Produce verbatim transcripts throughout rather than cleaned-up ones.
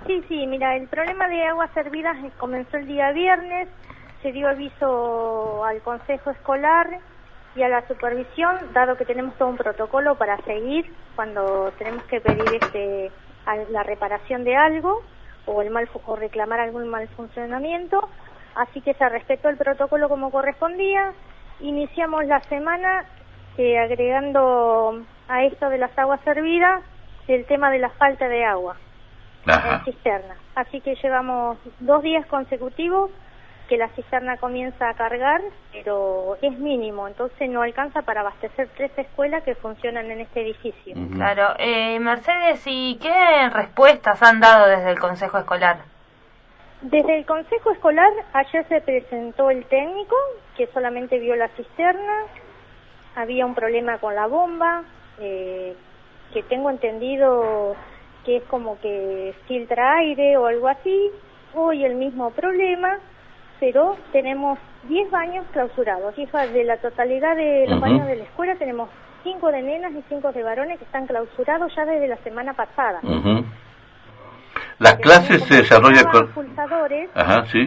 Sí, sí, mira, el problema de aguas servidas comenzó el día viernes, se dio aviso al consejo escolar y a la supervisión, dado que tenemos todo un protocolo para seguir cuando tenemos que pedir este la reparación de algo o el mal o reclamar algún mal funcionamiento, así que se respetó el protocolo como correspondía. Iniciamos la semana eh, agregando a esto de las aguas servidas el tema de la falta de agua Ajá. en cisterna, así que llevamos dos días consecutivos que la cisterna comienza a cargar, pero es mínimo, entonces no alcanza para abastecer tres escuelas que funcionan en este edificio. Uh-huh. Claro. Eh, Mercedes, ¿y qué respuestas han dado desde el Consejo Escolar? Desde el Consejo Escolar, ayer se presentó el técnico, que solamente vio la cisterna, había un problema con la bomba, eh, que tengo entendido que es como que filtra aire o algo así, hoy el mismo problema, pero tenemos diez baños clausurados. Y de la totalidad de los uh-huh. baños de la escuela tenemos cinco de nenas y cinco de varones que están clausurados ya desde la semana pasada. Uh-huh. Las clases se desarrollan con pulsadores Ajá, sí.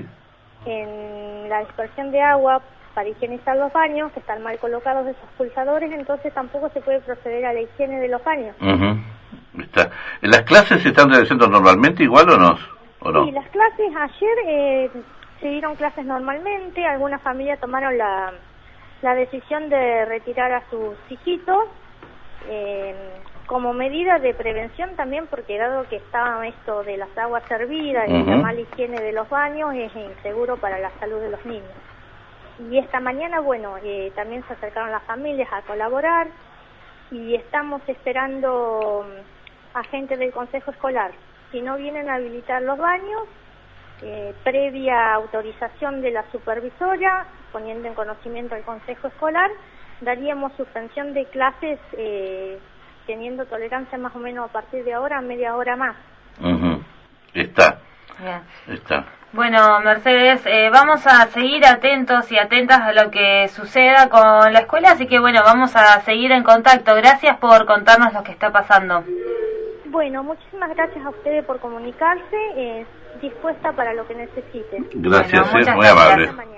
en la dispersión de agua para higienizar los baños, que están mal colocados esos pulsadores, entonces tampoco se puede proceder a la higiene de los baños. Uh-huh. Está. ¿Las clases se están realizando normalmente igual o no? ¿O no? Sí, las clases ayer eh, se dieron clases normalmente, algunas familias tomaron la, la decisión de retirar a sus hijitos eh, como medida de prevención también, porque dado que estaba esto de las aguas servidas uh-huh. y la mala higiene de los baños, es inseguro para la salud de los niños. Y esta mañana, bueno, eh, también se acercaron las familias a colaborar y estamos esperando a gente del Consejo Escolar. Si no vienen a habilitar los baños, eh, previa autorización de la supervisora, poniendo en conocimiento al Consejo Escolar, daríamos suspensión de clases eh, teniendo tolerancia más o menos a partir de ahora, media hora más. Uh-huh. Está. Bien. Está. Bueno, Mercedes, eh, vamos a seguir atentos y atentas a lo que suceda con la escuela, así que bueno, vamos a seguir en contacto. Gracias por contarnos lo que está pasando. Bueno, muchísimas gracias a ustedes por comunicarse, eh, dispuesta para lo que necesiten. Gracias, bueno, eh, muy amable.